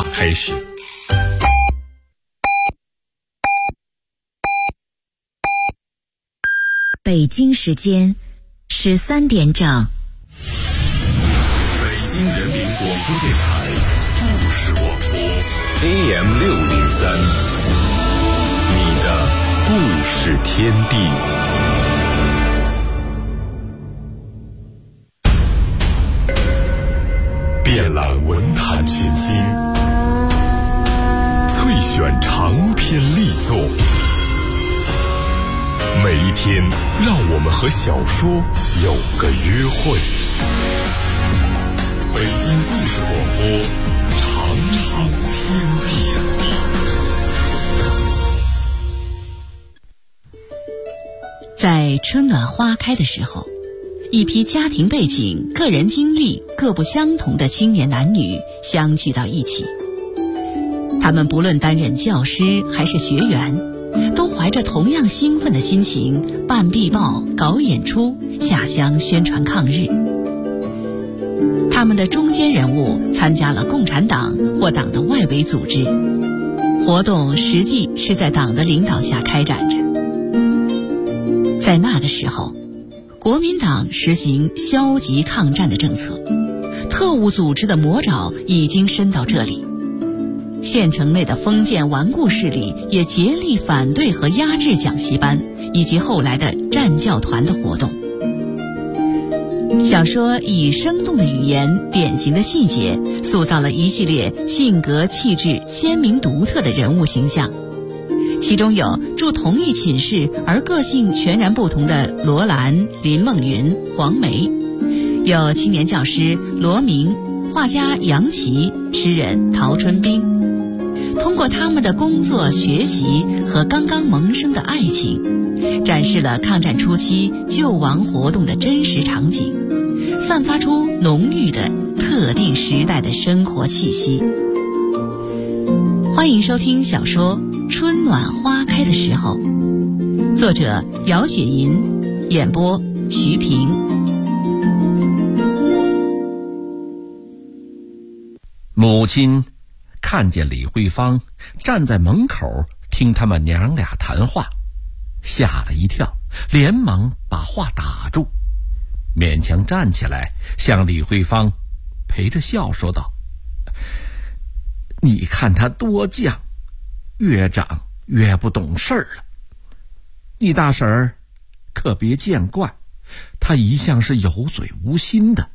开始。 北京时间13点整。 北京人民广播电台故事广播 AM603，你的故事天地。遍览文坛群星，萃选长篇力作。每一天，让我们和小说有个约会。北京故事广播，长书天地。 在春暖花开的时候，一批家庭背景、个人经历各不相同的青年男女相聚到一起。他们不论担任教师还是学员，都怀着同样兴奋的心情办壁报、搞演出、下乡宣传抗日。他们的中坚人物参加了共产党或党的外围组织，活动实际是在党的领导下开展着。在那个时候，国民党实行消极抗战的政策，特务组织的魔爪已经伸到这里。县城内的封建顽固势力也竭力反对和压制讲习班以及后来的战教团的活动。小说以生动的语言、典型的细节，塑造了一系列性格气质鲜明独特的人物形象。其中有住同一寝室而个性全然不同的罗兰、林梦云、黄梅，有青年教师罗明、画家杨琦、诗人陶春冰。通过他们的工作、学习和刚刚萌生的爱情，展示了抗战初期救亡活动的真实场景，散发出浓郁的特定时代的生活气息。欢迎收听小说《春暖花开的时候》，作者姚雪银，演播徐平。 母亲看见李慧芳站在门口听他们娘俩谈话，吓了一跳，连忙把话打住，勉强站起来向李慧芳陪着笑说道：你看他多犟，越长越不懂事了。你大婶儿可别见怪，他一向是有嘴无心的。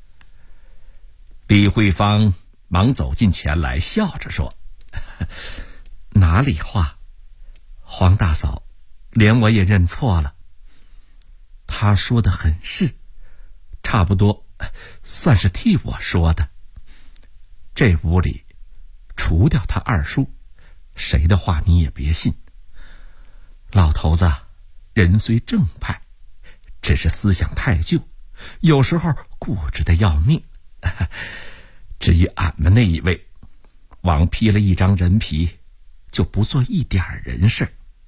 李慧芳忙走近前来，笑着说：哪里话，黄大嫂，连我也认错了。他说的很是，差不多算是替我说的。这屋里除掉他二叔，谁的话你也别信。老头子人虽正派，只是思想太旧，有时候固执的要命。至于俺们那一位，枉披了一张人皮，就不做一点人事。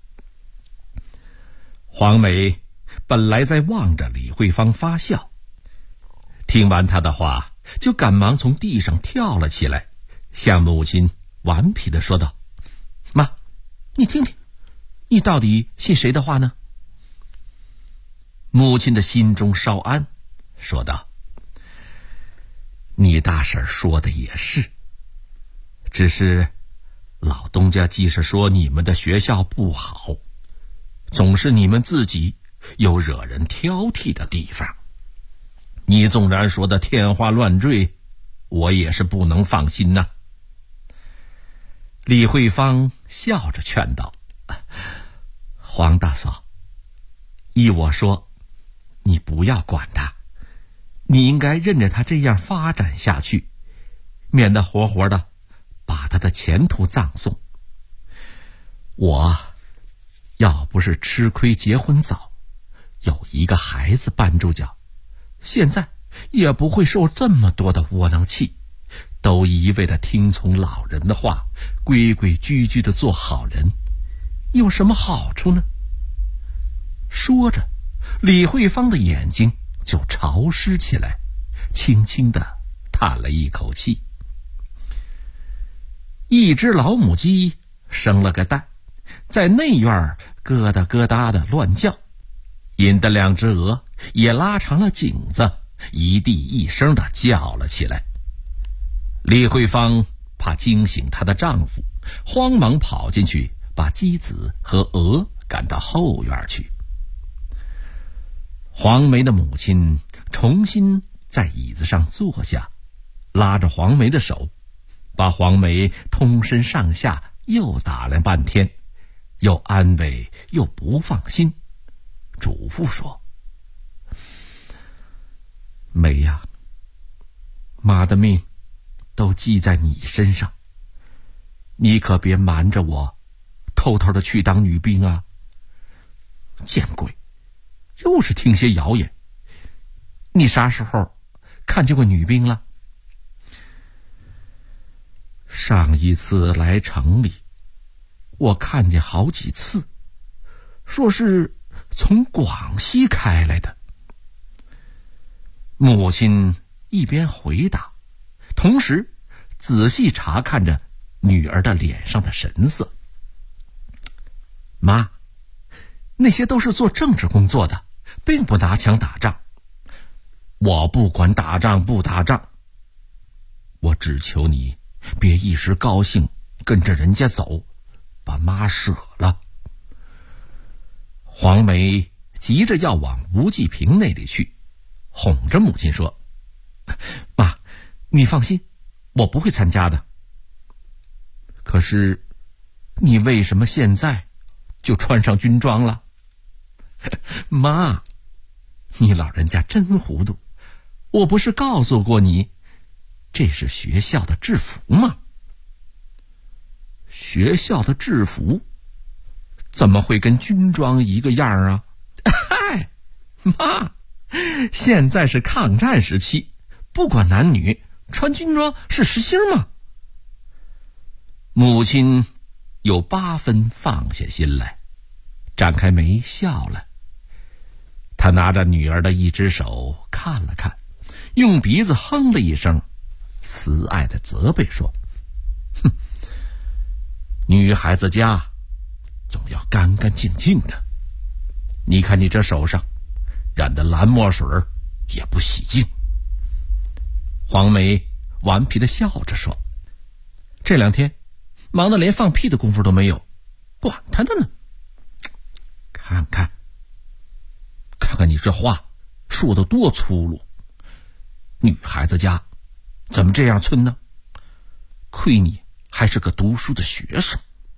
黄梅本来在望着李慧芳发笑，听完他的话，就赶忙从地上跳了起来，向母亲顽皮地说道：妈，你听听，你到底信谁的话呢？母亲的心中稍安，说道：你大婶说的也是，只是老东家既是说你们的学校不好，总是你们自己有惹人挑剔的地方。你纵然说的天花乱坠，我也是不能放心呐。李慧芳笑着劝道：黄大嫂，依我说，你不要管他，你应该任着他这样发展下去，免得活活的把他的前途葬送。我要不是吃亏结婚早，有一个孩子绊住脚，现在也不会受这么多的窝囊气，都一味的听从老人的话，规规矩矩的做好人，有什么好处呢？说着，李慧芳的眼睛就潮湿起来，轻轻地叹了一口气。 一只老母鸡生了个蛋，在内院咯哒咯哒的乱叫，引得2只鹅也拉长了颈子，一地一声的叫了起来。李慧芳怕惊醒她的丈夫，慌忙跑进去，把鸡子和鹅赶到后院去。黄梅的母亲重新在椅子上坐下，拉着黄梅的手，把黄梅通身上下又打量半天，又安慰又不放心，嘱咐说：梅呀，妈的命都记在你身上，你可别瞒着我，偷偷的去当女兵啊！见鬼，又是听些谣言。你啥时候看见过女兵了？上一次来城里，我看见好几次，说是从广西开来的。母亲一边回答，同时仔细查看着女儿的脸上的神色。妈，那些都是做政治工作的，并不拿枪打仗。我不管打仗不打仗，我只求你别一时高兴跟着人家走，把妈舍了。黄梅急着要往吴继平那里去，哄着母亲说：妈，你放心，我不会参加的。可是你为什么现在就穿上军装了？妈，你老人家真糊涂，我不是告诉过你，这是学校的制服吗？学校的制服怎么会跟军装一个样啊？嗨，妈，现在是抗战时期，不管男女，穿军装是实心吗？母亲有8分放下心来，展开眉笑了。她拿着女儿的一只手看了看，用鼻子哼了一声，慈爱的责备说：哼，女孩子家总要干干净净的，你看你这手上染的蓝墨水也不洗净。黄梅顽皮的笑着说：这2天忙得连放屁的功夫都没有，管他的呢。看看你这话说得多粗鲁，女孩子家怎么这样寸呢？亏你还是个读书的学生。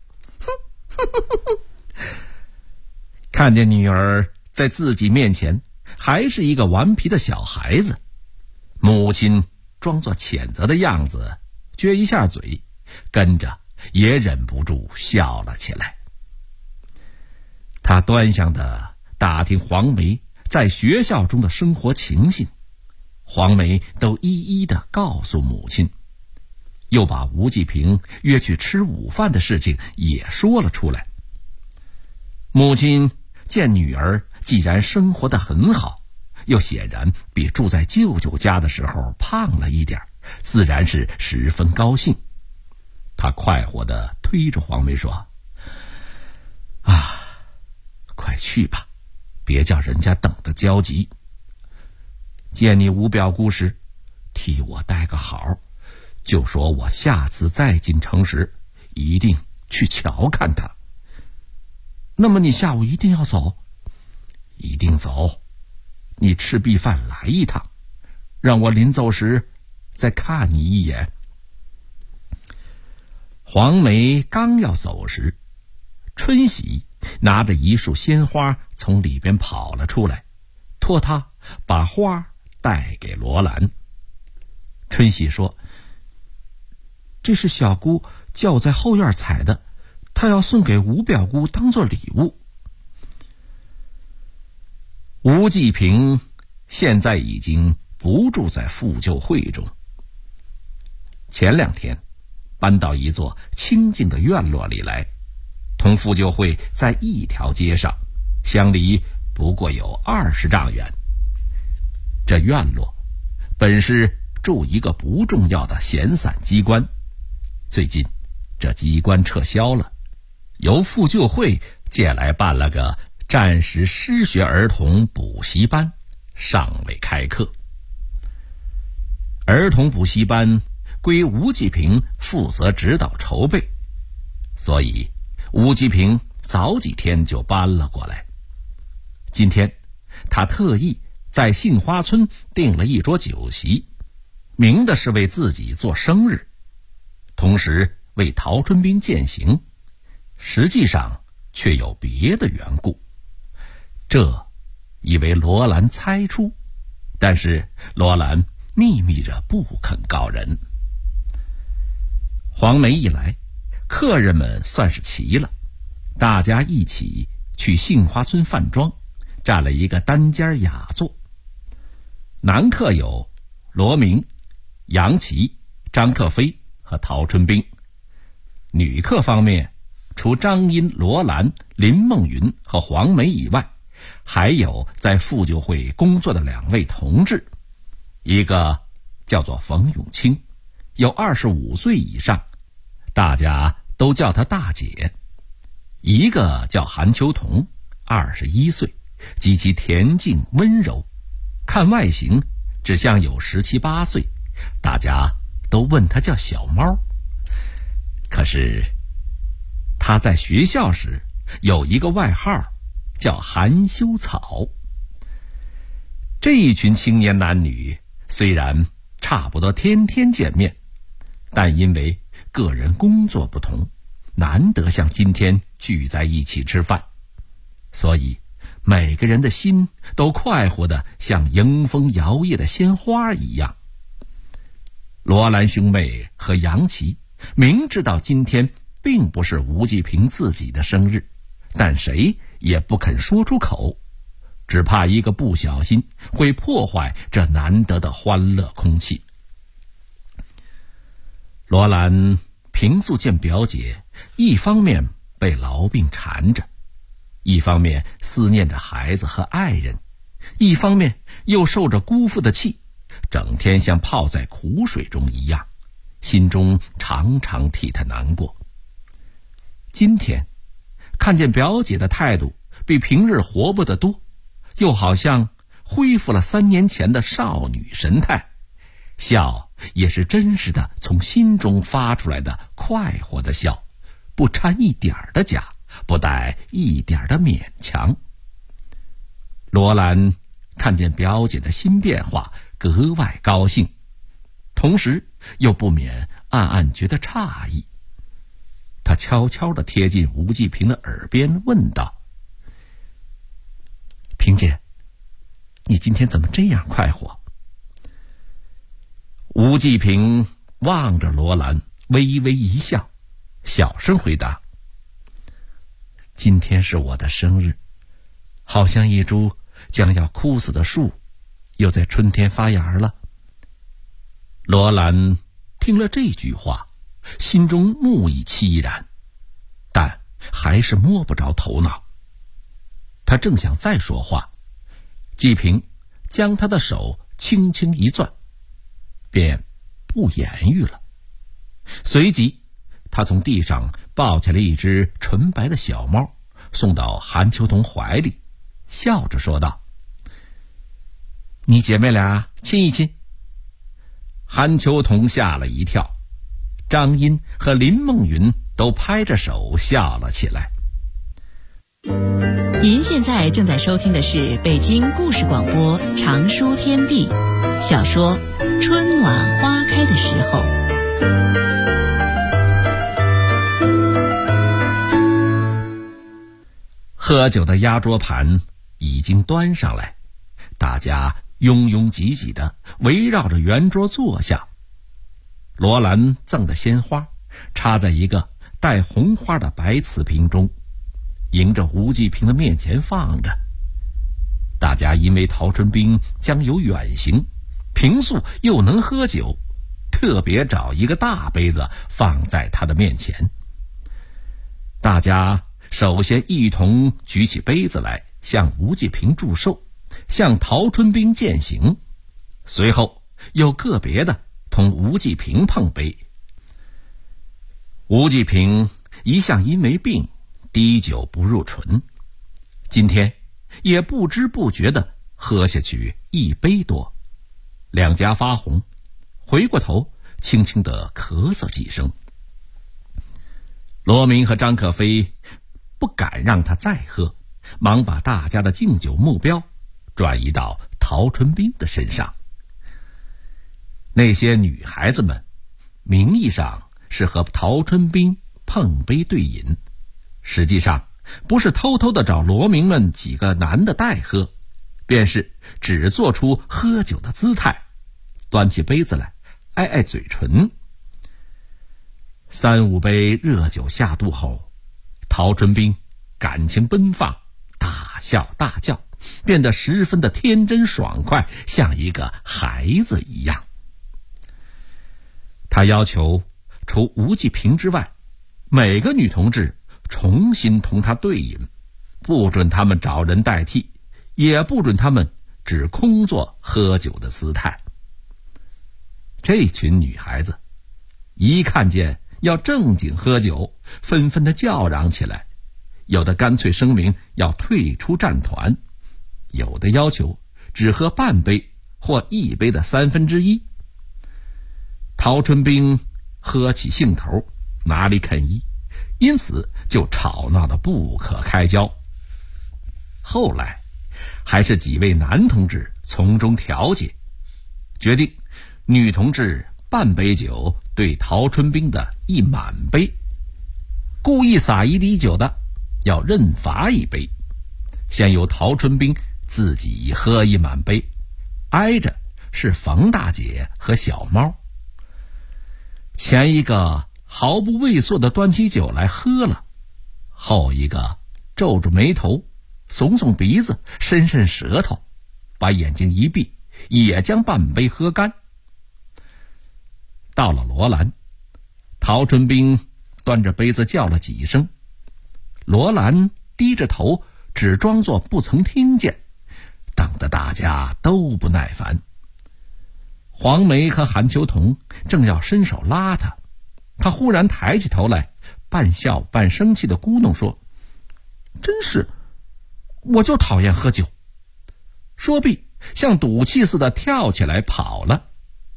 看见女儿在自己面前还是一个顽皮的小孩子，母亲装作谴责的样子，撅一下嘴，跟着也忍不住笑了起来。他端详地打听黄梅在学校中的生活情形，黄梅都一一地告诉母亲，又把吴继平约去吃午饭的事情也说了出来。母亲见女儿既然生活得很好，又显然比住在舅舅家的时候胖了一点，自然是十分高兴。她快活地推着黄梅说：快去吧，别叫人家等得焦急。见你吴表姑时，替我带个好，就说我下次再进城时一定去瞧看他。那么你下午一定要走？一定走，你吃毕饭来一趟，让我临走时再看你一眼。黄梅刚要走时，春喜拿着一束鲜花从里边跑了出来，托他把花带给罗兰。春喜说：这是小姑叫我在后院采的，她要送给吴表姑当做礼物。吴继平现在已经不住在妇救会中，前2天搬到一座清静的院落里来，同妇救会在一条街上，相离不过有20丈远。这院落本是驻一个不重要的闲散机关，最近这机关撤销了，由妇救会借来办了个战时失学儿童补习班，尚未开课。儿童补习班归吴继平负责指导筹备，所以吴继平早几天就搬了过来。今天他特意在杏花村订了一桌酒席，明的是为自己做生日，同时为陶春兵饯行，实际上却有别的缘故。这以为罗兰猜出，但是罗兰秘密着不肯告人。黄梅一来，客人们算是齐了，大家一起去杏花村饭庄，占了一个单间雅座。男客有罗明、杨琦、张克飞和陶春兵，女客方面除张茵、罗兰、林梦云和黄梅以外，还有在妇救会工作的2位同志，一个叫做冯永清，有25岁以上，大家都叫她大姐；一个叫韩秋桐，21岁，极其恬静温柔，看外形只像有17、18岁，大家都问她叫小猫。可是她在学校时有一个外号叫含羞草。这一群青年男女虽然差不多天天见面，但因为个人工作不同，难得像今天聚在一起吃饭，所以每个人的心都快活得像迎风摇曳的鲜花一样。罗兰兄妹和杨琦明知道今天并不是吴继平自己的生日，但谁也不肯说出口，只怕一个不小心会破坏这难得的欢乐空气。罗兰平素见表姐一方面被痨病缠着，一方面思念着孩子和爱人，一方面又受着姑父的气，整天像泡在苦水中一样，心中常常替她难过。今天看见表姐的态度比平日活泼得多，又好像恢复了3年前的少女神态，笑也是真实的从心中发出来的快活的笑，不掺一点的假，不带一点的勉强。罗兰看见表姐的新变化，格外高兴，同时又不免暗暗觉得诧异。他悄悄地贴近吴继平的耳边问道：平姐，你今天怎么这样快活？吴继平望着罗兰，微微一笑，小声回答：今天是我的生日，好像一株将要枯死的树，又在春天发芽了。罗兰听了这句话，心中木已凄然，但还是摸不着头脑。他正想再说话，继平将他的手轻轻一攥，便不言语了。随即他从地上抱起了一只纯白的小猫，送到韩秋桐怀里，笑着说道：你姐妹俩亲一亲。韩秋桐吓了一跳，张茵和林梦云都拍着手笑了起来。 您现在正在收听的是北京故事广播长书天地小说《春暖花开的时候》。 喝酒的压桌盘已经端上来，大家拥拥挤挤地围绕着圆桌坐下。罗兰赠的鲜花插在一个带红花的白瓷瓶中，迎着吴继平的面前放着。大家因为陶春兵将有远行，平素又能喝酒，特别找一个大杯子放在他的面前。大家首先一同举起杯子来，向吴继平祝寿，向陶春兵饯行，随后又个别的同吴继平碰杯。 吴继平一向因为病滴酒不入唇，今天也不知不觉地喝下去1杯多，两颊发红，回过头轻轻地咳嗽几声。罗明和张可飞不敢让他再喝，忙把大家的敬酒目标转移到陶春冰的身上。那些女孩子们名义上是和陶春冰碰杯对饮，实际上不是偷偷的找罗明们几个男的代喝，便是只做出喝酒的姿态，端起杯子来挨挨嘴唇。3、5杯热酒下肚后，陶春冰感情奔放，大笑大叫，变得十分的天真爽快，像一个孩子一样。他要求除吴继平之外，每个女同志重新同他对饮，不准他们找人代替，也不准他们只空做喝酒的姿态。这群女孩子一看见要正经喝酒，纷纷的叫嚷起来，有的干脆声明要退出战团，有的要求只喝半杯或1杯的1/3。陶春冰喝起兴头，哪里肯依，因此就吵闹得不可开交。后来还是几位男同志从中调解，决定女同志半杯酒对陶春冰的1满杯，故意撒1滴酒的要认罚1杯，先由陶春冰自己喝1满杯，挨着是冯大姐和小猫。前一个毫不畏缩地端起酒来喝了，后一个皱着眉头，耸耸鼻子，伸伸舌头，把眼睛一闭，也将半杯喝干。到了罗兰，陶春冰端着杯子叫了几声，罗兰低着头，只装作不曾听见，等得大家都不耐烦。黄梅和韩秋桐正要伸手拉他，他忽然抬起头来，半笑半生气地咕哝说：“真是，我就讨厌喝酒。”说毕，像赌气似的跳起来跑了。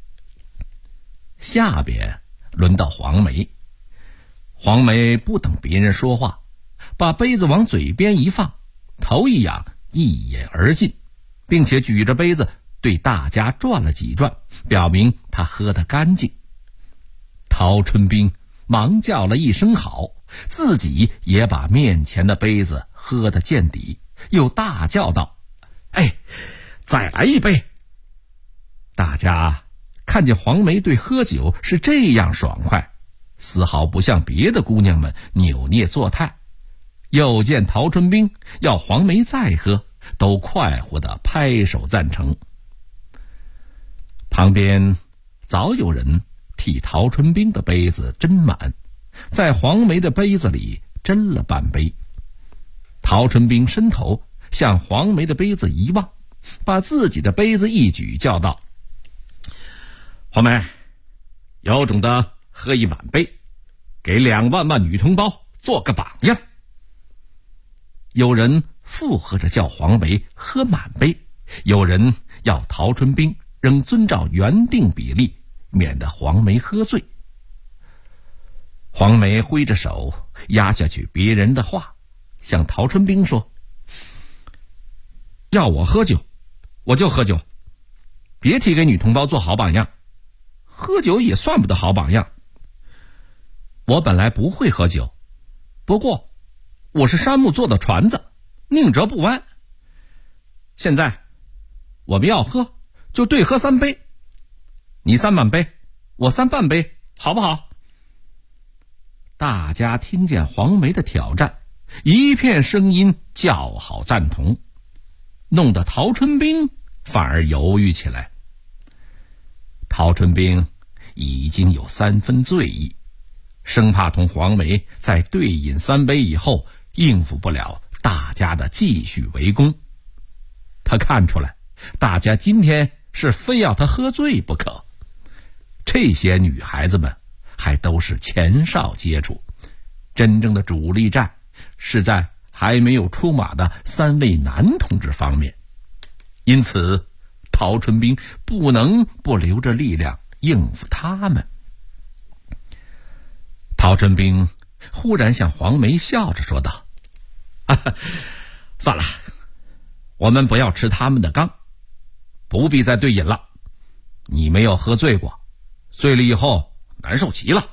下边轮到黄梅，黄梅不等别人说话，把杯子往嘴边一放，头一仰，一饮而尽，并且举着杯子对大家转了几转，表明他喝得干净。陶春冰忙叫了一声好，自己也把面前的杯子喝得见底，又大叫道：“哎，再来1杯！”大家看见黄梅对喝酒是这样爽快，丝毫不像别的姑娘们扭捏作态，又见陶春冰要黄梅再喝，都快活地拍手赞成。旁边早有人替陶春冰的杯子斟满，在黄梅的杯子里斟了半杯。陶春冰伸头向黄梅的杯子一望，把自己的杯子一举，叫道：“黄梅，有种的喝1满杯，给2万万女同胞做个榜样。”有人附和着叫黄梅喝满杯，有人要陶春冰仍遵照原定比例，免得黄梅喝醉。黄梅挥着手压下去别人的话，向陶春冰说：“要我喝酒，我就喝酒，别提给女同胞做好榜样，喝酒也算不得好榜样。我本来不会喝酒，不过我是杉木做的船子，宁折不弯。现在我们要喝，就对喝3杯，你3满杯，我3半杯，好不好？”大家听见黄梅的挑战，一片声音叫好赞同，弄得陶春冰反而犹豫起来。陶春冰已经有3分醉意，生怕同黄梅在对饮3杯以后应付不了大家的继续围攻。他看出来大家今天是非要他喝醉不可，这些女孩子们还都是前哨接触，真正的主力战是在还没有出马的3位男同志方面。因此陶春兵不能不留着力量应付他们。陶春兵忽然向黄梅笑着说道：算了，我们不要吃他们的缸，不必再对饮了。你没有喝醉过，醉了以后难受极了。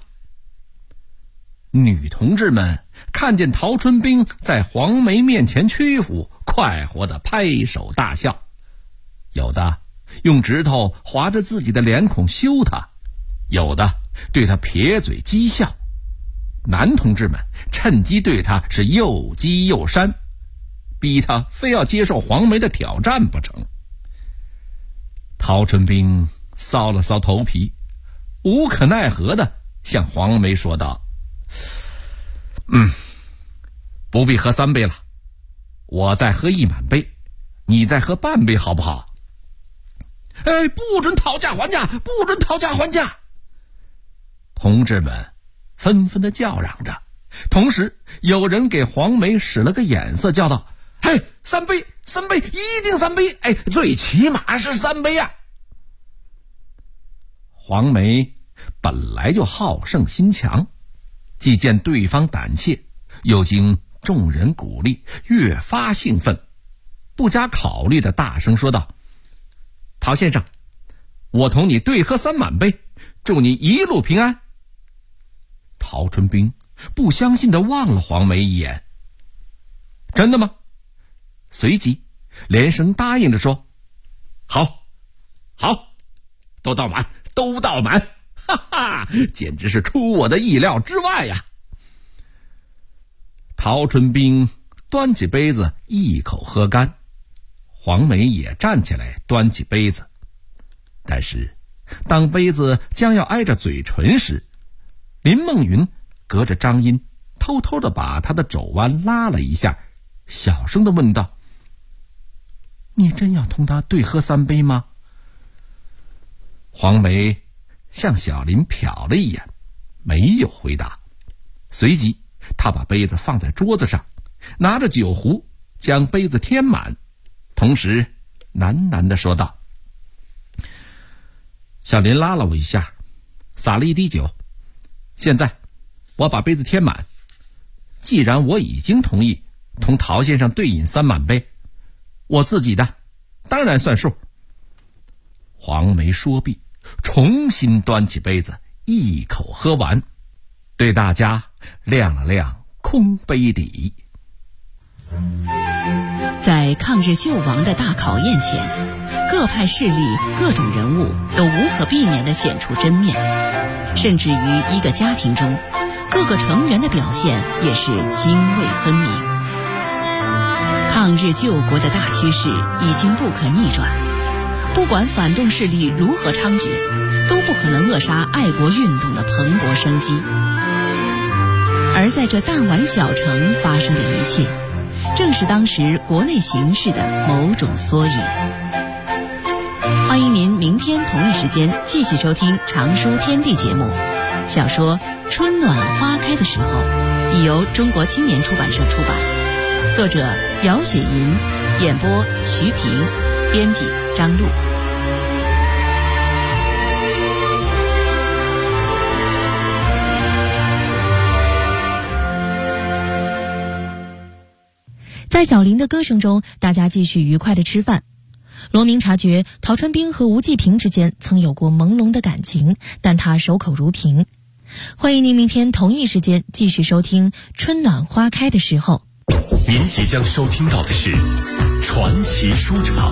女同志们看见陶春兵在黄梅面前屈服，快活地拍手大笑，有的用指头划着自己的脸孔羞他，有的对他撇嘴讥笑。男同志们趁机对他是又激又煽，逼他非要接受黄梅的挑战不成。陶春兵搔了搔头皮，无可奈何地向黄梅说道：不必喝3杯了，我再喝1满杯，你再喝半杯好不好？不准讨价还价，不准讨价还价！同志们纷纷地叫嚷着，同时有人给黄梅使了个眼色，叫道：3杯，3杯，一定3杯，最起码是3杯啊！黄梅本来就好胜心强，既见对方胆怯，又经众人鼓励，越发兴奋，不加考虑的大声说道：陶先生，我同你对喝3满杯，祝你一路平安。陶春兵不相信地望了黄梅一眼：真的吗？随即连声答应着说：好，都倒满，都倒满，哈哈，简直是出我的意料之外呀！陶春兵端起杯子一口喝干，黄梅也站起来端起杯子，但是当杯子将要挨着嘴唇时，林梦云隔着张音偷偷地把他的肘弯拉了一下，小声地问道：你真要同他对喝3杯吗？黄梅向小林瞟了一眼，没有回答。随即他把杯子放在桌子上，拿着酒壶将杯子填满，同时喃喃地说道：小林拉了我一下，洒了一滴酒，现在我把杯子填满，既然我已经同意同陶先生对饮3满杯，我自己的当然算数。黄梅说毕，重新端起杯子一口喝完，对大家亮了亮空杯底。 在抗日救亡的大考验前，各派势力各种人物都无可避免地显出真面，甚至于一个家庭中各个成员的表现也是泾渭分明。抗日救国的大趋势已经不可逆转，不管反动势力如何猖獗，都不可能扼杀爱国运动的蓬勃生机。而在这弹丸小城发生的一切，正是当时国内形势的某种缩影。欢迎您明天同一时间继续收听常书天地节目。小说《春暖花开的时候》已由中国青年出版社出版，作者姚雪银，演播徐平，编辑张璐。 在小林的歌声中，大家继续愉快地吃饭。罗明察觉陶春兵和吴继平之间曾有过朦胧的感情，但他守口如瓶。欢迎您明天同一时间继续收听《春暖花开的时候》。 您即将收听到的是传奇书场。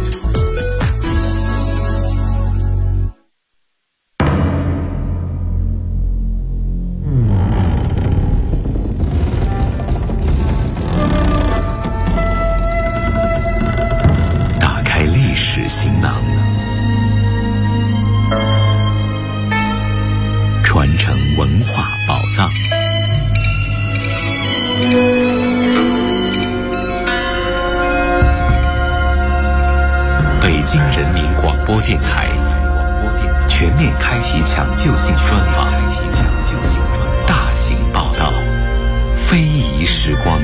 行囊，传承文化宝藏。北京人民广播电台全面开启抢救性专访。 非遗时光。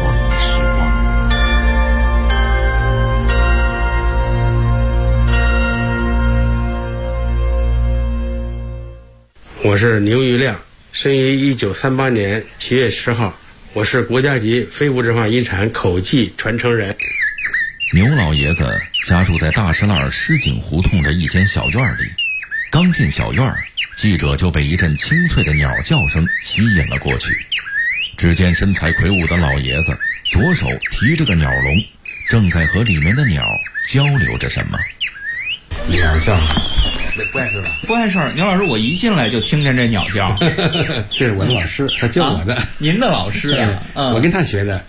我是牛玉亮，生于1938年7月10号，我是国家级非物质文化遗产口技传承人。 牛老爷子家住在大石栏狮井胡同的一间小院里，刚进小院，记者就被一阵清脆的鸟叫声吸引了过去。只见身材魁梧的老爷子左手提着个鸟笼，正在和里面的鸟交流着什么。 鸟叫，不碍事吧？ 不碍事。牛老师，我一进来就听见这鸟叫。 这是我的老师，他教我的。 您的老师啊？ 我跟他学的。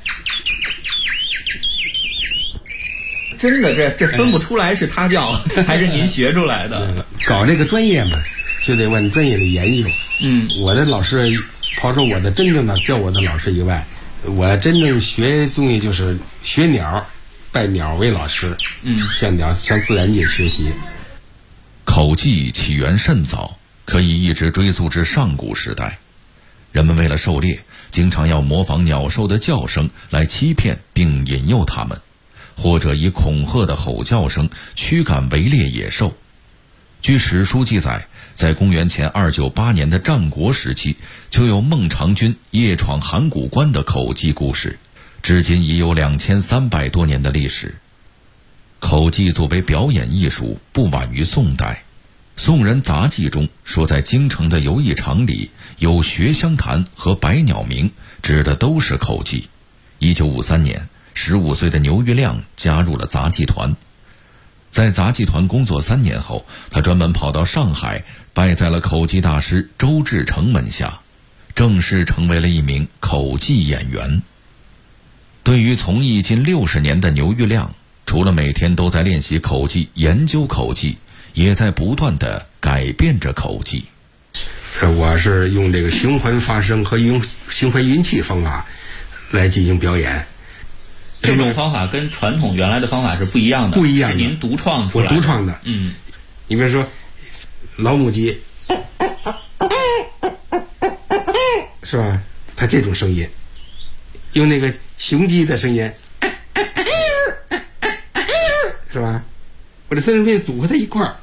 真的，这分不出来是他教还是您学出来的。 搞这个专业嘛，就得往专业里研究。我的老师，刨出我的真正的教我的老师以外，我真正学东西就是学鸟，拜鸟为老师。向自然界学习。 口技起源甚早，可以一直追溯至上古时代。人们为了狩猎，经常要模仿鸟兽的叫声来欺骗并引诱它们，或者以恐吓的吼叫声驱赶围猎野兽。据史书记载，在公元前298年的战国时期，就有孟尝君夜闯函谷关的口技故事，至今已有2300多年的历史。口技作为表演艺术，不晚于宋代。宋人杂记中说，在京城的游艺场里有学香坛和百鸟鸣，指的都是口技。1953年，15岁的牛玉亮加入了杂技团。在杂技团工作3年后，他专门跑到上海，拜在了口技大师周志成门下，正式成为了一名口技演员。对于从艺近60年的牛玉亮，除了每天都在练习口技、研究口技，也在不断地改变着口技。 我是用这个循环发声和用循环运气方法来进行表演。 这种方法跟传统原来的方法是不一样的，是您独创出来的。 我独创的。你比如说老母鸡，是吧？它这种声音，用那个雄鸡的声音，是吧？我这三声片组合在一块儿，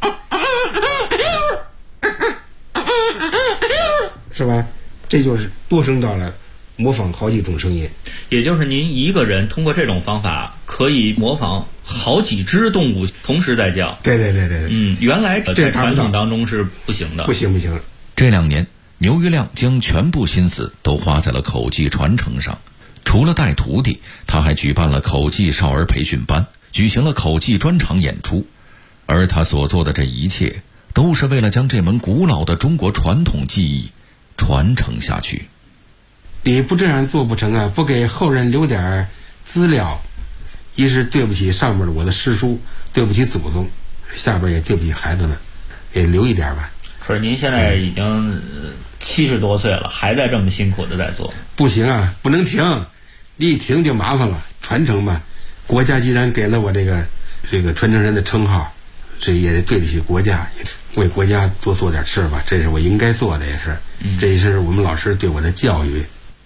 是吧？这就是多声道了，模仿好几种声音。 也就是您一个人通过这种方法可以模仿好几只动物同时在叫。 对。 原来在传统当中是不行的。 不行。 这2年，牛玉亮将全部心思都花在了口技传承上。除了带徒弟，他还举办了口技少儿培训班，举行了口技专场演出。而他所做的这一切，都是为了将这门古老的中国传统技艺传承下去。 你不这样做不成啊！不给后人留点资料，一是对不起上面的我的师叔，对不起祖宗，下边也对不起孩子们，也留一点吧。 可是您现在已经70多岁了，还在这么辛苦的在做。 不行啊，不能停，你一停就麻烦了。传承嘛，国家既然给了我这个传承人的称号，这也得对得起国家，为国家多做点事吧，这是我应该做的，也是，这也是我们老师对我的教育。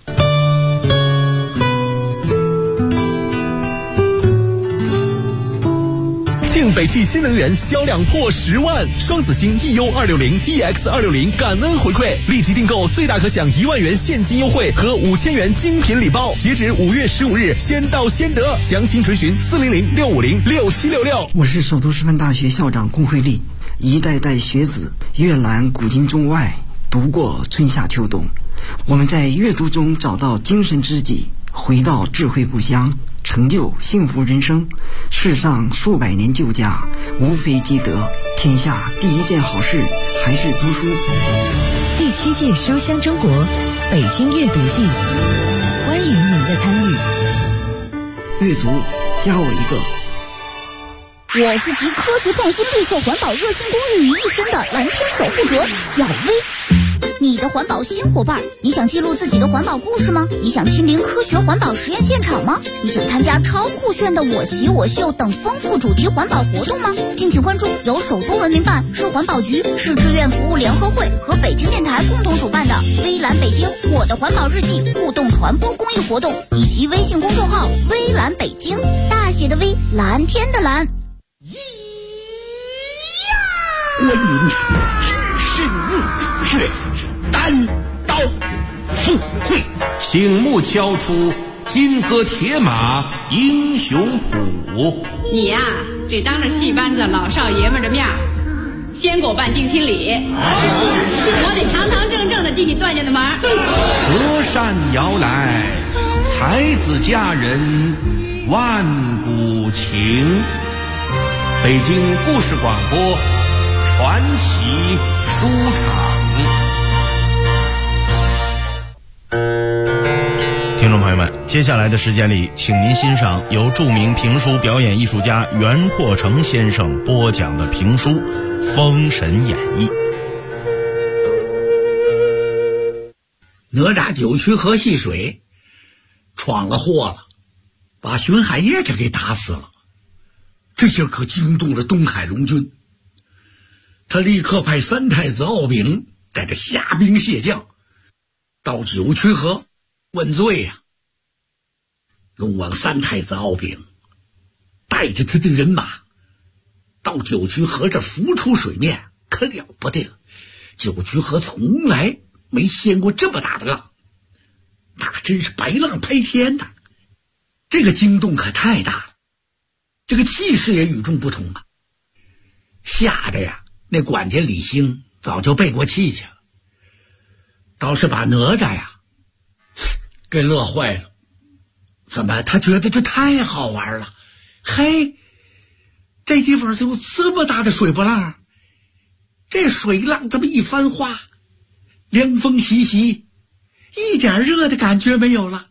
庆北汽新能源销量破10万，双子星 EU260、EX260 感恩回馈，立即订购最大可享1万元现金优惠和5000元精品礼包，截止5月15日，先到先得。详情垂询400-650-6766。 我是首都师范大学校长龚慧丽，一代代学子阅览古今中外，读过春夏秋冬，我们在阅读中找到精神知己，回到智慧故乡，成就幸福人生。世上数百年旧家，无非积德，天下第一件好事还是读书。 第7届书香中国北京阅读季，欢迎您的参与。 阅读加我一个。我是集科学创新、绿色环保、热心公益于一身的蓝天守护者小薇。 你的环保新伙伴。你想记录自己的环保故事吗？你想亲临科学环保实验现场吗？你想参加超酷炫的我骑我秀等丰富主题环保活动吗？敬请关注由首都文明办、市环保局、市志愿服务联合会和北京电台共同主办的微蓝北京我的环保日记互动传播公益活动，以及微信公众号微蓝北京，大写的微，蓝天的蓝。 我引知识热血单刀赴会， 醒目敲出金戈铁马英雄谱。 你呀，得当着戏班子老少爷们的面先给我办定亲礼，我得堂堂正正的进你段家的门。 隔山遥来，才子佳人万古情。北京故事广播传奇书场。 听众朋友们，接下来的时间里，请您欣赏由著名评书表演艺术家袁阔成先生播讲的评书《封神演义》。 哪吒九曲河戏水，闯了祸了，把荀海业这给打死了。这下可惊动了东海龙军，他立刻派三太子敖丙带着虾兵蟹将到九曲河问罪呀。龙王三太子敖丙带着他的人马到九曲河这浮出水面，可了不得了。九曲河从来没掀过这么大的浪，那真是白浪拍天呐！这个惊动可太大了，这个气势也与众不同啊！吓得呀，那管家李兴早就背过气去了，倒是把哪吒呀给乐坏了。怎么？他觉得这太好玩了，嘿，这地方有这么大的水波浪，这水浪这么一翻花，凉风习习，一点热的感觉没有了。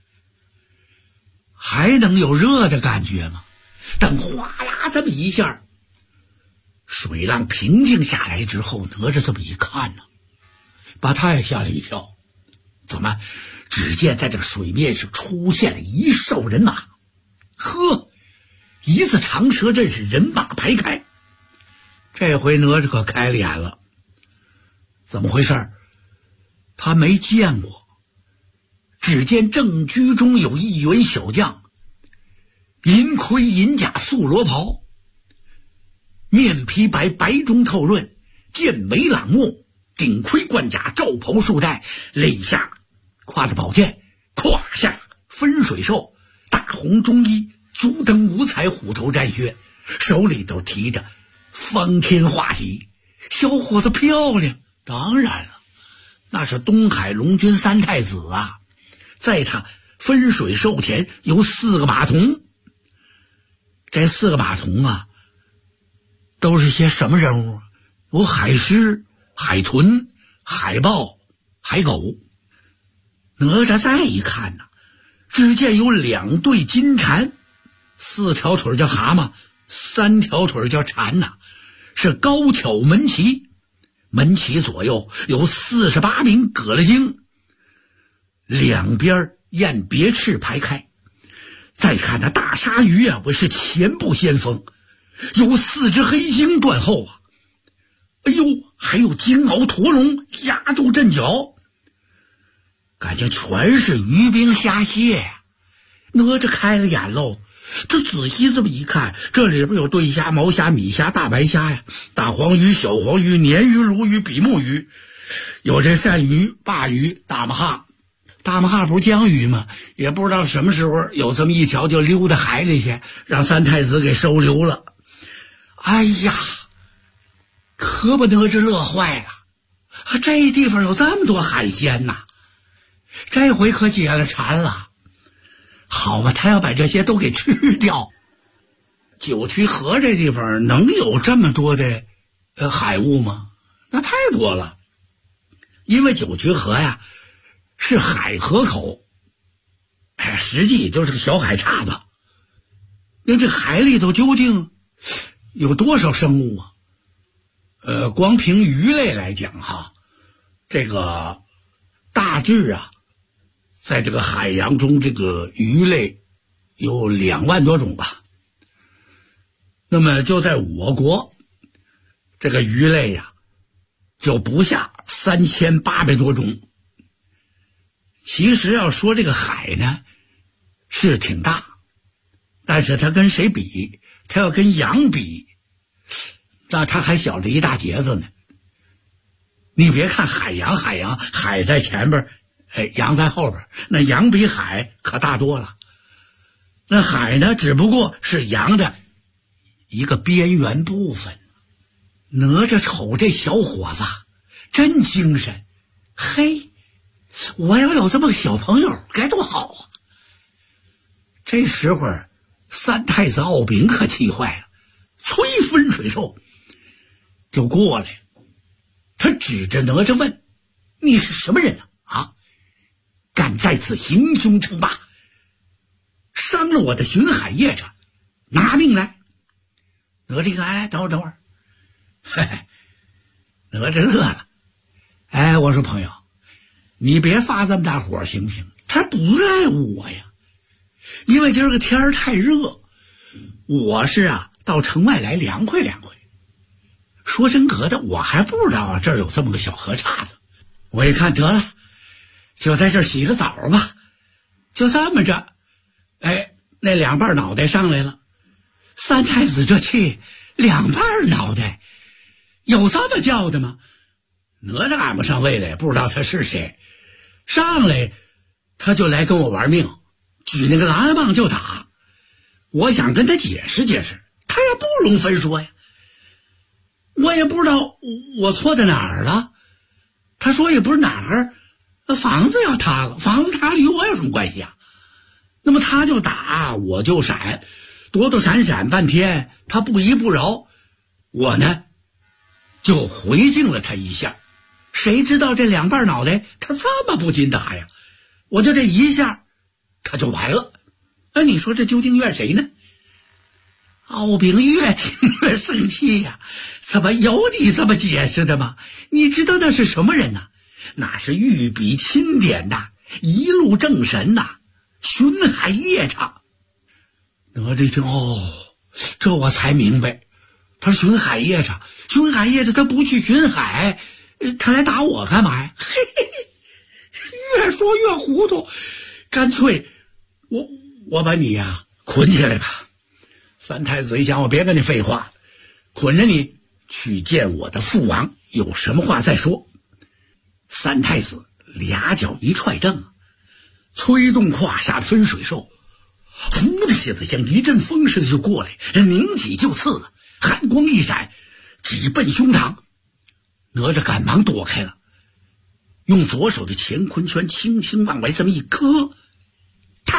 还能有热的感觉吗？等哗啦这么一下，水浪平静下来之后，哪吒这么一看呢，把他也吓了一跳。怎么？只见在这个水面上出现了一兽人马，呵，一字长蛇阵是人马排开。这回哪吒可开了眼了，怎么回事？他没见过。只见正居中有一员小将，银盔银甲素罗袍，面皮白，白中透润，剑眉朗目，顶盔贯甲，罩袍束带，肋下挎着宝剑，胯下分水兽，大红中衣，足蹬五彩虎头战靴，手里都提着方天画戟。小伙子漂亮，当然了，那是东海龙军三太子啊。在他分水兽前有4个马童，这4个马童啊，都是些什么人物？有海狮、海豚、海豹、海狗。哪吒再一看呢，只见有2对金蝉，4条腿叫蛤蟆，3条腿叫蝉呐，是高挑门旗，门旗左右有48名葛勒精，两边雁别翅排开。再看那大鲨鱼啊，我是前部先锋，有4只黑鲸断后啊，哎呦，还有金鳌驼龙压住阵脚，感觉全是鱼兵虾蟹呀。哪吒开了眼喽，他仔细这么一看，这里边有对虾、毛虾、米虾、大白虾呀，大黄鱼、小黄鱼、鲶鱼、鲈鱼、比目鱼，有这鳝鱼、鲅鱼、大马哈。大马哈不是江鱼吗？也不知道什么时候有这么一条就溜到海里去，让三太子给收留了。哎呀，可把哪吒乐坏了，这地方有这么多海鲜呐，这回可解了馋了。好嘛，他要把这些都给吃掉。九曲河这地方能有这么多的海物吗？那太多了。因为九曲河呀是海河口，实际就是个小海岔子。那这海里头究竟有多少生物啊？光凭鱼类来讲哈， 这个大致啊，在这个海洋中，这个鱼类有2万多种吧。那么就在我国，这个鱼类呀，就不下3800多种。其实要说这个海呢，是挺大，但是它跟谁比？它要跟洋比，那它还小着一大截子呢。你别看海在前边，洋在后边，那洋比海可大多了。那海呢，只不过是洋的一个边缘部分。哪吒瞅这小伙子真精神，嘿，我要有这么个小朋友该多好啊！这时候三太子敖丙可气坏了，催分水兽就过来，他指着哪吒问：“你是什么人啊？敢在此行凶称霸，伤了我的巡海夜叉，拿命来！”哪吒一看，等会儿，嘿嘿，哪吒乐了，我说朋友，你别发这么大火行不行？他不赖我呀，因为今儿个天儿太热，我是到城外来凉快凉快。说真格的，我还不知道这儿有这么个小河岔子。我一看得了，就在这儿洗个澡吧。就这么着，那2瓣脑袋上来了。三太子这气，2瓣脑袋，有这么叫的吗？哪吒赶不上位了，也不知道他是谁，上来他就来跟我玩命，举那个狼牙棒就打。我想跟他解释解释，他也不容分说呀。我也不知道我错在哪儿了，他说也不是哪儿，房子要塌了，房子塌了与我有什么关系啊？那么他就打，我就闪，躲躲闪闪半天，他不依不饶，我呢就回敬了他一下。谁知道这2瓣脑袋他这么不禁打呀，我就这一下他就完了。你说这究竟怨谁呢？敖丙越听越生气呀，怎么有你这么解释的吗？你知道那是什么人呢？那是御笔钦点的一路正神呐，巡海夜叉。哪吒一听，这我才明白，他是巡海夜叉，巡海夜叉他不去巡海，他来打我干嘛呀？嘿嘿嘿，越说越糊涂，干脆我把你捆起来吧。三太子一想，我别跟你废话，捆着你去见我的父王，有什么话再说。三太子2脚一踹蹬，催动胯下的分水兽，呼的一下子像一阵风似的就过来，拧戟就刺，寒光一闪，直奔胸膛。哪吒赶忙躲开了，用左手的乾坤圈轻轻往外这么一磕，嘡！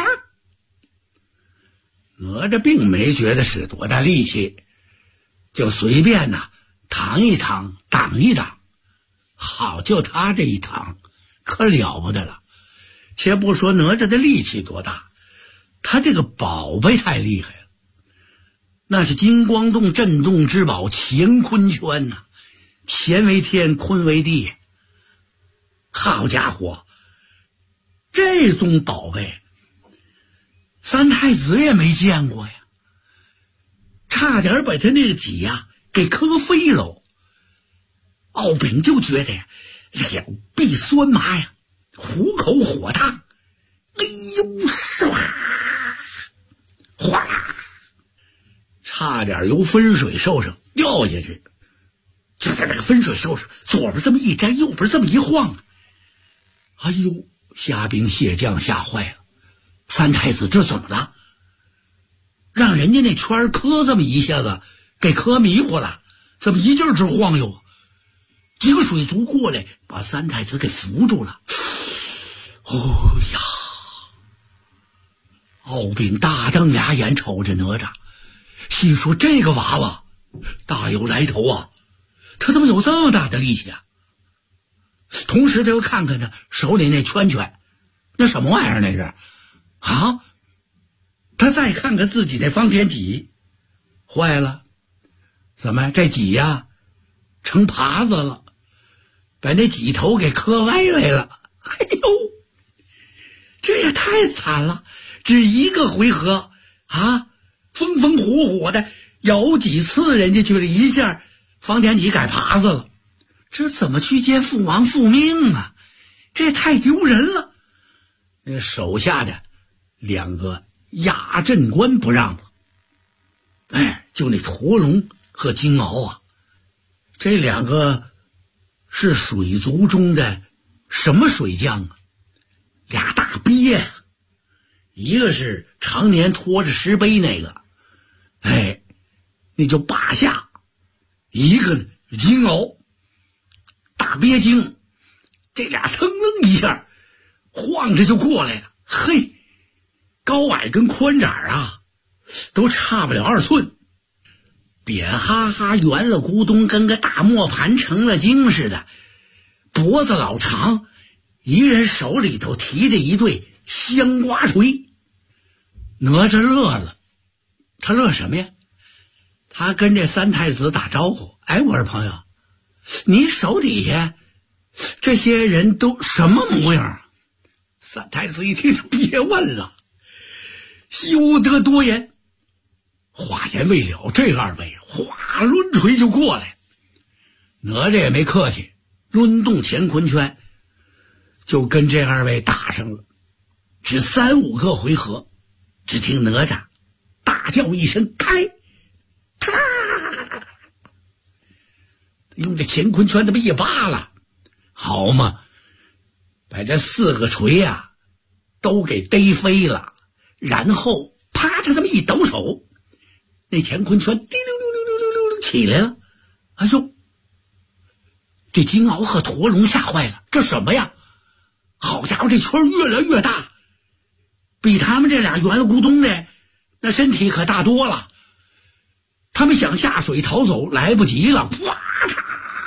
哪吒并没觉得使多大力气，就随便挡一挡，挡一挡。好，就他这一挡可了不得了。且不说哪吒的力气多大，他这个宝贝太厉害了，那是金光洞镇洞之宝乾坤圈呐，乾为天，坤为地。好家伙，这宗宝贝三太子也没见过呀，差点把他那个戟给磕飞喽。敖丙就觉得两臂酸麻呀，虎口火烫，哎呦，唰，哗啦，差点由分水兽上掉下去。就在那个分水兽上，左边这么一摘，右边这么一晃哎呦，虾兵蟹将吓坏了。三太子这怎么了？让人家那圈磕这么一下子给磕迷糊了，怎么一劲儿直晃悠？几个水族过来把三太子给扶住了。呀！敖丙大瞪俩眼瞅着哪吒，心说这个娃娃大有来头啊，他怎么有这么大的力气啊？同时他又看看他手里那圈圈，那什么玩意儿那是他再看看自己那方天戟，坏了，怎么这戟成耙子了？ 把那几头给磕歪了。哎呦，这也太惨了！只一个回合啊，风风火火的，有几次人家去了一下，方天戟改耙子了，这怎么去见父王复命啊？这也太丢人了！那手下的2个压阵官不让了，哎，就那驼龙和金鳌啊，这2个是水族中的什么水将啊？俩大鳖，一个是常年拖着石碑那个，哎，那叫霸下；一个金鳌，大鳖精。这俩噌楞一下晃着就过来了，嘿，高矮跟宽窄啊都差不了2寸，扁哈哈圆了咕咚，跟个大磨盘成了精似的，脖子老长，一人手里头提着一对香瓜锤。哪吒乐了，他乐什么呀？他跟这3太子打招呼，哎，我说朋友，你手底下这些人都什么模样？3太子一听就别问了，休得多言。话言未了，这2位哗抡锤就过来，哪吒也没客气，抡动乾坤圈就跟这2位打上了。只3、5个回合，只听哪吒大叫一声开，咔啦，用这乾坤圈这么一扒拉，好嘛，把这4个锤啊都给逮飞了，然后啪嚓这么一抖手，那乾坤圈滴溜溜溜溜溜溜溜起来了。哎呦，这金鳌和驼龙吓坏了，这什么呀？好家伙，这圈越来越大，比他们这俩圆了咕咚的那身体可大多了。他们想下水逃走来不及了，哇嚓，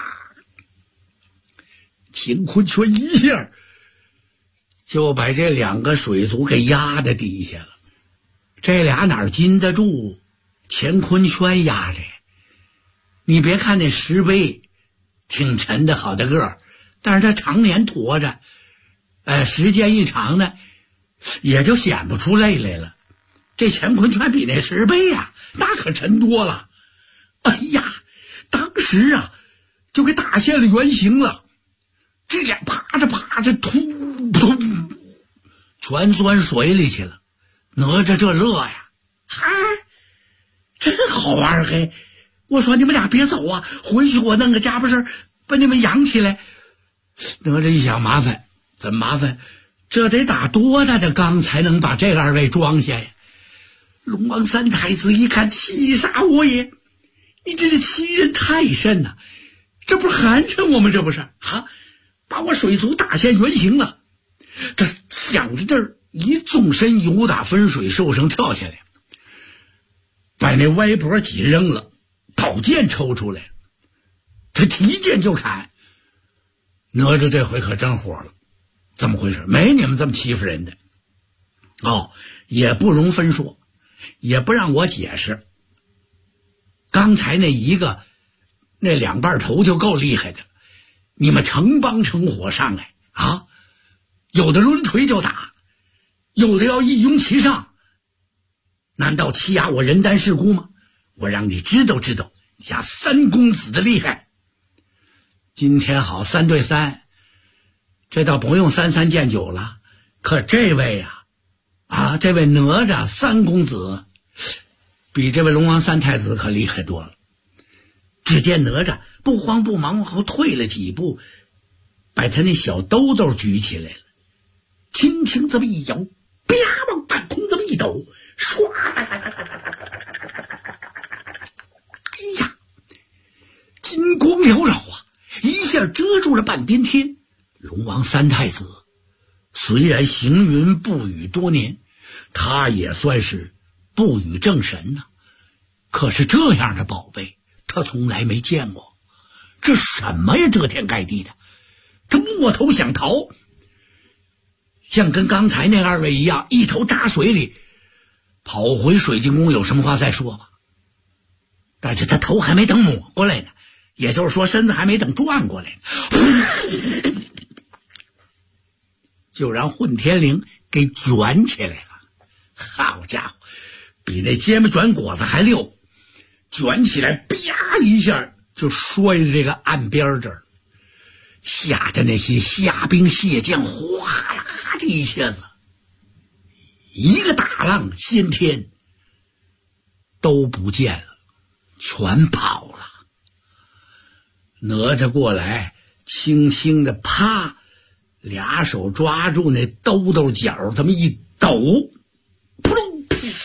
乾坤圈一下就把这2个水族给压在底下了。这俩哪儿禁得住乾坤圈压着？你别看那石碑挺沉的好大个儿，但是他常年驮着，时间一长呢也就显不出累来了。这乾坤圈比那石碑啊那可沉多了。哎呀，当时啊就给打现了原形了，这俩啪着啪着突突全钻水里去了。哪吒这乐呀，嗨，真好玩嘿！我说你们俩别走啊，回去我弄个家伙事把你们养起来。哪吒一想麻烦，怎么麻烦？这得打多大的缸才能把这2位装下呀？龙王3太子一看，气杀我也！你这欺人太甚呐！这不是寒碜我们，这不是啊？把我水族打现原形了。这想着这儿，一纵身由打分水兽上跳下来，把那歪脖戟扔了，宝剑抽出来，他提剑就砍。哪吒这回可真火了，怎么回事？没你们这么欺负人的哦，也不容分说，也不让我解释。刚才那一个那2瓣头就够厉害的，你们成帮成伙上来啊，有的抡锤就打，有的要一拥其上，难道欺压我人单势孤吗？我让你知道知道呀3公子的厉害。今天好3对3，这倒不用3见9了。可这位呀，这位哪吒3公子比这位龙王3太子可厉害多了。只见哪吒不慌不忙往后退了几步，把他那小兜兜举起来了，轻轻这么一摇，啪往半空这么一抖，唰，哎呀，金光缭绕啊，一下遮住了半边天。龙王3太子虽然行云不语多年，他也算是不语正神呐，可是这样的宝贝他从来没见过。这什么呀，遮天盖地的！他摸头想逃，像跟刚才那2位一样，一头扎水里跑回水晶宫，有什么话再说吧。但是他头还没等抹过来呢， 也就是说身子还没等转过来，就让混天绫给卷起来了。好家伙，比那芥末卷果子还溜，卷起来啪一下就摔在这个岸边这儿，吓得那些虾兵蟹将哗啦的一下子，一个大浪掀天，都不见了，全跑了。哪吒过来，轻轻的啪，俩手抓住那兜兜角，这么一抖，扑通，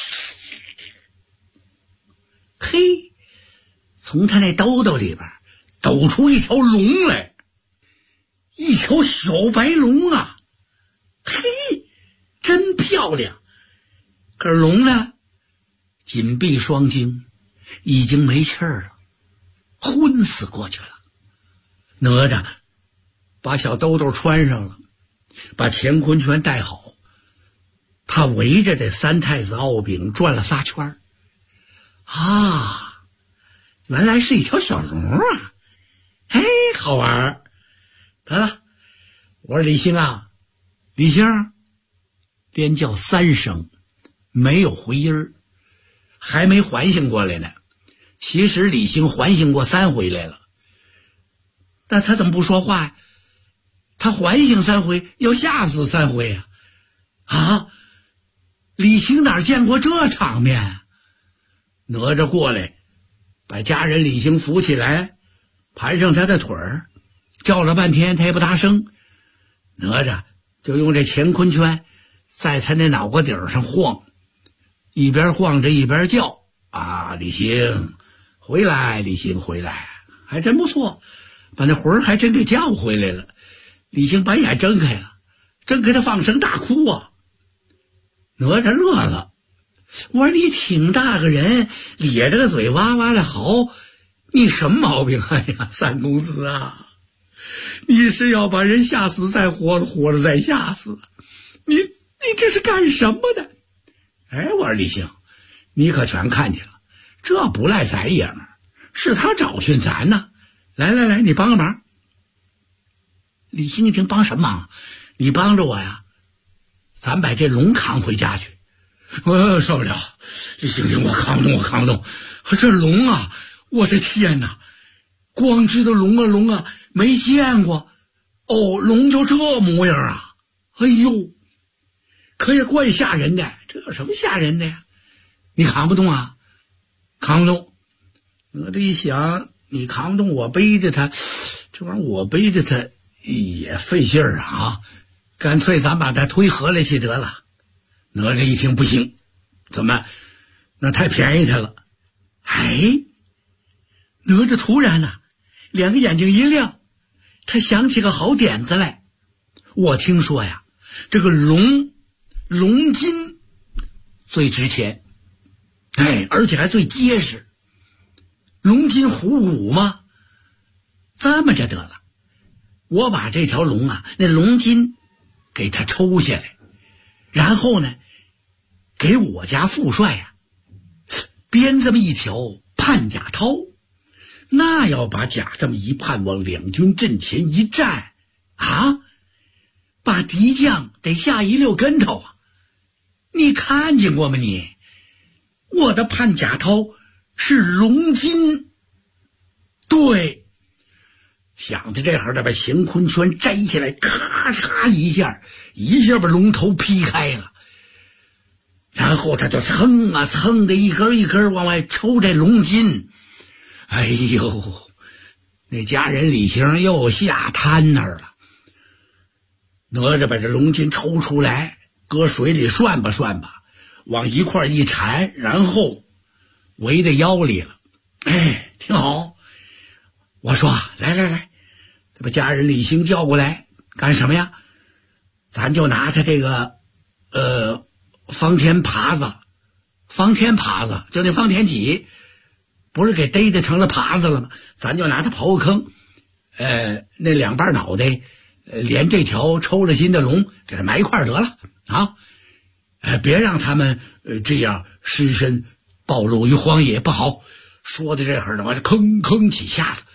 嘿，从他那兜兜里边抖出一条龙来，一条小白龙啊，嘿，真漂亮。可是龙呢，紧闭双睛，已经没气儿了，昏死过去了。哪吒把小兜兜穿上了，把乾坤圈戴好，他围着这三太子敖丙转了仨圈啊，原来是一条小龙啊，嘿，好玩。得了，我说李兴啊，李兴，连叫3声，没有回音儿，还没缓醒过来呢。其实李兴缓醒过3回来了，那他怎么不说话呀？他缓醒3回，要吓死3回呀！啊，李兴哪见过这场面？哪吒过来，把家人李兴扶起来，盘上他的腿儿，叫了半天他也不答声。哪吒就用这乾坤圈在他那脑瓜顶上晃，一边晃着一边叫啊，李兴回来，李兴回来，还真不错，把那魂儿还真给叫回来了。李兴把眼睁开了，睁开他放声大哭啊。哪吒乐了，我说你挺大个人，咧着个嘴哇哇的嚎，你什么毛病？哎呀，三公子啊，你是要把人吓死再活了，活了再吓死，你这是干什么的？哎，我说李兴，你可全看见了，这不赖咱爷们儿，是他找寻咱呢。来来来，你帮个忙。李兴一听，帮什么忙？你帮着我呀，咱把这龙扛回家去。我受不了，行，我扛不动。这龙啊，我的天哪，光知道龙啊，没见过。哦，龙就这模样啊！哎呦，可也怪吓人的。这有什么吓人的呀？你扛不动啊？扛不动。我这一想，你扛不动，我背着他，这玩意儿我背着他也费劲儿啊！干脆咱把他推河里去得了。哪吒一听不行，怎么？那太便宜他了。哎，哪吒突然呢，两个眼睛一亮，他想起个好点子来。我听说呀，这个龙筋最值钱，哎，而且还最结实。龙筋虎骨吗？这么着得了，我把这条龙啊，那龙筋给它抽下来，然后呢，给我家副帅呀编这么一条叛甲涛，那要把甲这么一叛，往两军阵前一站啊，把敌将得吓一溜跟头啊！你看见过吗你？我的叛甲涛是龙筋，对。想着这会儿，他把乾坤圈摘下来，咔嚓一下把龙头劈开了，然后他就蹭啊蹭的一根一根往外抽这龙筋。哎呦，那家人李兴又吓瘫那儿了。哪吒把这龙筋抽出来，搁水里涮吧，往一块一缠，然后围在腰里了。哎，挺好。我说来，把家人李兴叫过来干什么呀？咱就拿他这个方天耙子，就那方天戟，不是给逮的成了耙子了吗？咱就拿它刨个坑，那两半脑袋连这条抽了筋的龙给它埋一块得了啊！别让他们这样尸身暴露于荒野，不好。说的这会儿呢，我就吭吭几下子，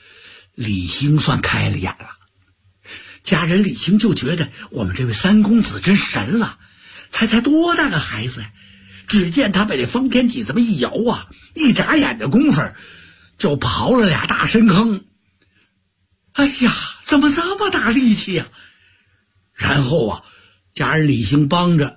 李兴算开了眼了。家人李兴就觉得我们这位三公子真神了，才多大个孩子呀！只见他把这方天戟这么一摇啊，一眨眼的功夫就刨了俩大深坑。哎呀，怎么这么大力气呀？然后啊，家人李兴帮着，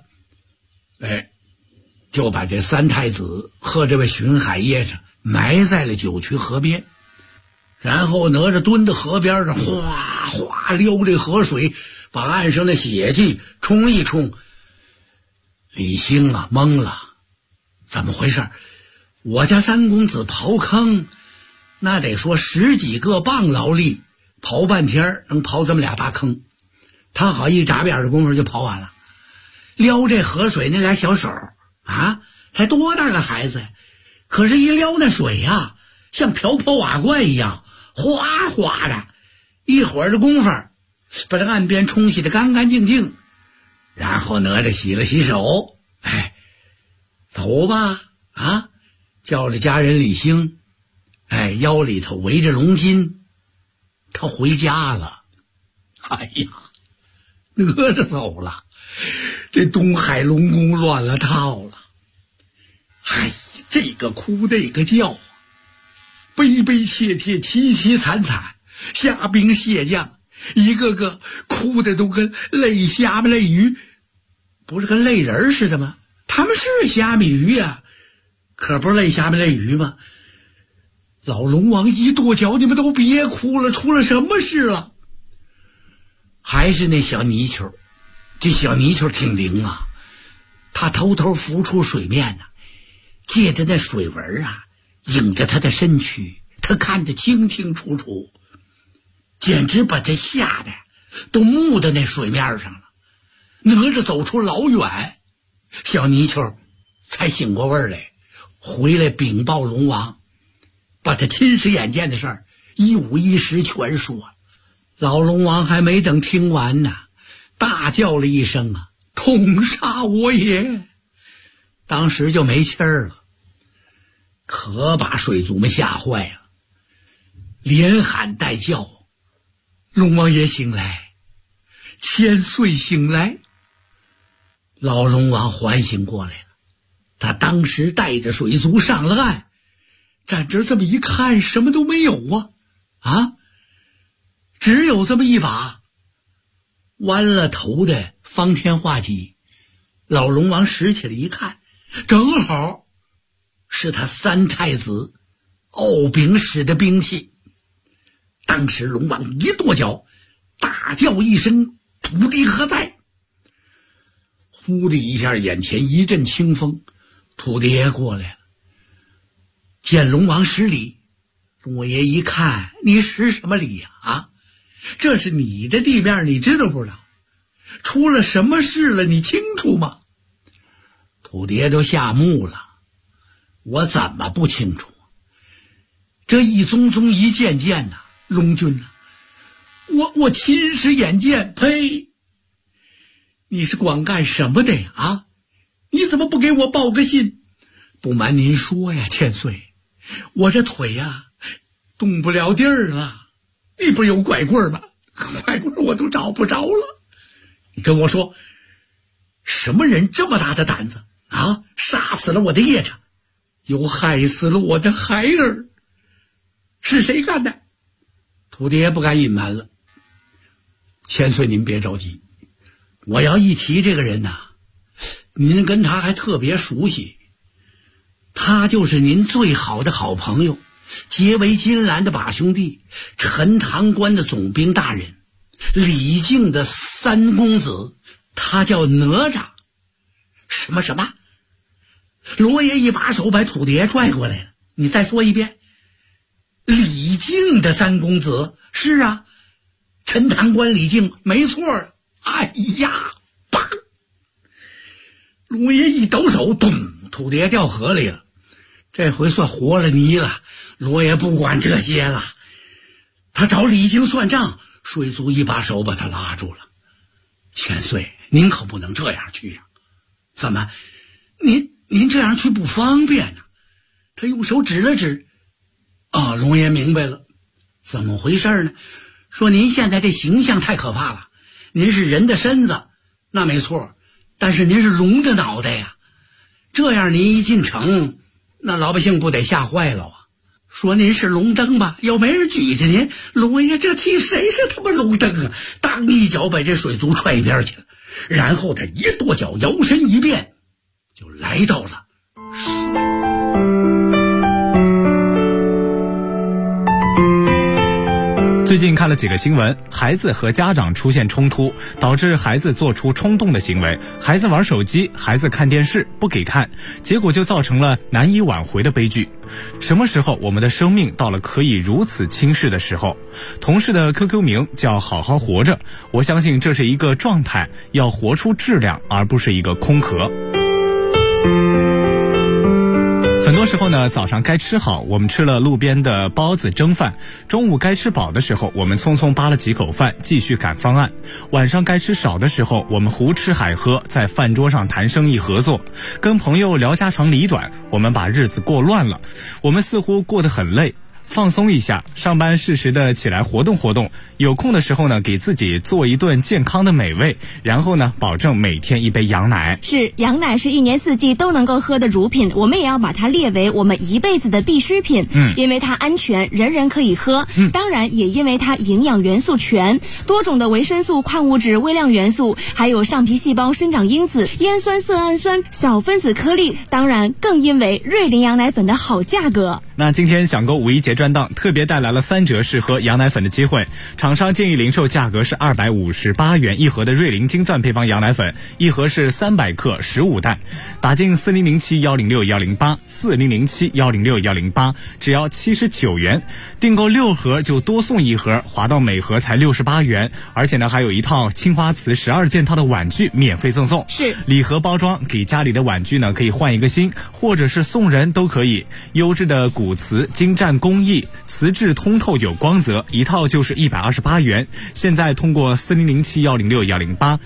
就把这三太子和这位巡海耶上埋在了九曲河边。然后哪吒蹲在河边上，哗哗撩这河水，把岸上的血迹冲一冲。李兴啊懵了，怎么回事？我家三公子刨坑，那得说10几个棒劳力，刨半天能刨这么俩大坑。他好一眨眼的功夫就刨完了。撩这河水那俩小手啊，才多大个孩子呀？可是一撩那水呀，像瓢泼瓦罐一样，哗哗的，一会儿的功夫把这岸边冲洗得干干净净。然后哪吒洗了洗手，走吧啊，叫了家人李兴，腰里头围着龙筋，他回家了。哎呀，哪吒走了，这东海龙宫乱了套了。这个哭那个叫，悲悲切切，凄凄惨惨，虾兵蟹将一个个哭的都跟泪虾米泪鱼，不是跟泪人似的吗？他们是虾米鱼呀，可不是泪虾米泪鱼吗？老龙王一跺脚，你们都别哭了，出了什么事了？还是那小泥鳅，这小泥鳅挺灵啊，他偷偷浮出水面呢，借着那水纹啊，影着他的身躯，他看得清清楚楚，简直把他吓得都木到那水面上了。哪吒走出老远，小泥鳅才醒过味来，回来禀报龙王，把他亲视眼见的事儿一五一十全说了。老龙王还没等听完呢，大叫了一声啊，痛杀我也！当时就没气儿了，可把水族们吓坏了，连喊带叫，龙王爷醒来，千岁醒来。老龙王唤醒过来了，他当时带着水族上了岸，站这这么一看，什么都没有啊，只有这么一把弯了头的方天画戟。老龙王拾起来一看，正好是他三太子敖丙使的兵器。当时龙王一跺脚，大叫一声，土地何在？呼的一下，眼前一阵清风，土地爷过来了，见龙王施礼。龙王爷一看，你施什么礼呀？这是你的地面，你知道不知道？出了什么事了，你清楚吗？土地爷都吓木了，我怎么不清楚？这一宗宗一件件呐，龙君呐，我亲视眼见，呸！你是光干什么的呀？你怎么不给我报个信？不瞒您说呀，千岁，我这腿呀动不了地儿了。你不是有拐棍吗？拐棍我都找不着了。你跟我说，什么人这么大的胆子啊？杀死了我的夜叉，又害死了我的孩儿，是谁干的？土地爷不敢隐瞒了。千岁您别着急，我要一提这个人呐，您跟他还特别熟悉，他就是您最好的好朋友，结为金兰的把兄弟，陈塘关的总兵大人，李靖的三公子，他叫哪吒。什么？罗爷一把手把土地爷拽过来了，你再说一遍。李靖的三公子，是啊，陈塘关李靖，没错。哎呀，啪！罗爷一抖手，咚，土地爷掉河里了。这回算活了泥了。罗爷不管这些了，他找李靖算账，水族一把手把他拉住了。千岁，您可不能这样去呀！怎么，您这样去不方便呢？他用手指了指。龙爷明白了， 怎么回事呢？说您现在这形象太可怕了，您是人的身子，那没错，但是您是龙的脑袋呀，这样您一进城，那老百姓不得吓坏了啊？说您是龙灯吧，要没人举着您，龙爷这气谁是他妈龙灯啊？当一脚把这水族踹一边去了，然后他一跺脚，摇身一变，就来到了最近看了几个新闻，孩子和家长出现冲突，导致孩子做出冲动的行为，孩子玩手机，孩子看电视不给看，结果就造成了难以挽回的悲剧。什么时候我们的生命到了可以如此轻视的时候？同事的 QQ 名叫好好活着，我相信这是一个状态，要活出质量，而不是一个空壳。很多时候呢，早上该吃好，我们吃了路边的包子蒸饭；中午该吃饱的时候，我们匆匆扒了几口饭，继续赶方案；晚上该吃少的时候，我们胡吃海喝，在饭桌上谈生意合作，跟朋友聊家长里短，我们把日子过乱了，我们似乎过得很累。放松一下，上班适时的起来活动活动，有空的时候呢，给自己做一顿健康的美味，然后呢，保证每天一杯羊奶。 是，羊奶是一年四季都能够喝的乳品，我们也要把它列为我们一辈子的必需品。因为它安全，人人可以喝。当然也因为它营养元素全，多种的维生素、矿物质、微量元素，还有上皮细胞生长因子、烟酸色氨酸、小分子颗粒，当然更因为瑞麟羊奶粉的好价格。 那今天享购五一节专档特别带来了3折试喝羊奶粉的机会，厂商建议零售价格是258元一盒的瑞麟金钻配方羊奶粉，一盒是300克15袋，打进4007106108 4007106108，只要79元，订购6盒就多送1盒，划到每盒才68元，而且呢还有一套青花瓷12件套的碗具免费赠送。 是礼盒包装，给家里的碗具呢可以换一个新，或者是送人都可以。优质的古瓷精湛工艺，瓷质通透有光泽，一套就是128元。现在通过4007106108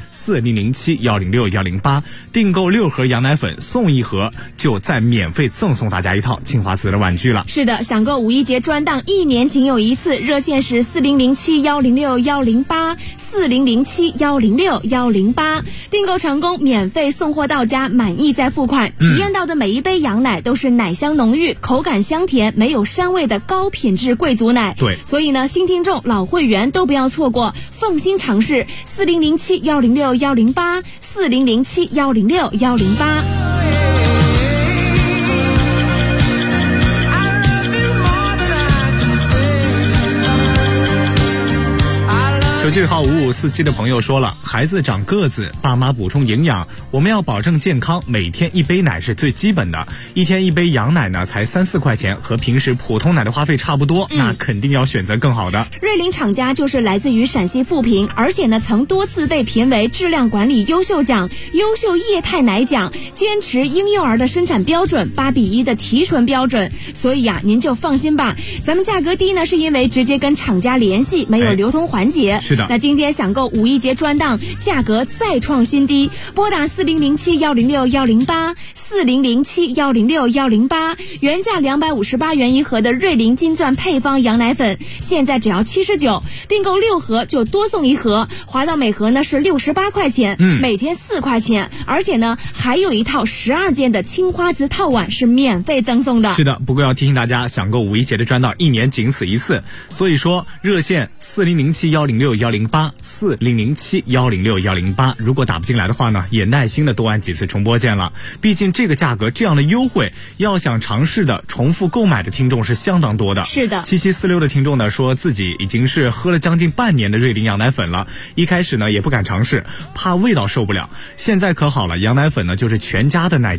4007106108订购6盒羊奶粉送1盒，就再免费赠送大家一套青花瓷的碗具了。 是的，享购五一节专档1年仅有一次，热线是4007106108 4007106108，订购成功免费送货到家，满意再付款。体验到的每一杯羊奶都是奶香浓郁，口感香甜，没有膻味的高品质贵族奶。 对， 所以呢，新听众、老会员都不要错过，放心尝试4007106108 4007106108。 手机号5547的朋友说了，孩子长个子，爸妈补充营养，我们要保证健康，每天1杯奶是最基本的，一天1杯羊奶呢才3-4块钱，和平时普通奶的花费差不多，那肯定要选择更好的。 瑞麟厂家就是来自于陕西富平，而且呢曾多次被评为质量管理优秀奖、优秀液态奶奖，坚持婴幼儿的生产标准8:1的提纯标准，所以呀您就放心吧。咱们价格低呢是因为直接跟厂家联系，没有流通环节。 是的， 那今天享购五一节专档，价格再创新低，拨打4007106108 4007106108，原价258元一盒的瑞麟金钻配方羊奶粉，现在只要79，订购6盒就多送1盒，划到每盒呢是68块钱，每天4块钱，而且呢还有一套12件的青花瓷套碗是免费赠送的。 是的，不过要提醒大家，享购五一节的专档1年仅此一次，所以说热线4007106108 4007106108，如果打不进来的话呢，也耐心的多按几次重播键了。毕竟这个价格这样的优惠，要想尝试的重复购买的听众是相当多的。 是的 ，7746的听众呢说自己已经是喝了将近半年的瑞麟羊奶粉了，一开始呢也不敢尝试，怕味道受不了，现在可好了，羊奶粉呢就是全家的奶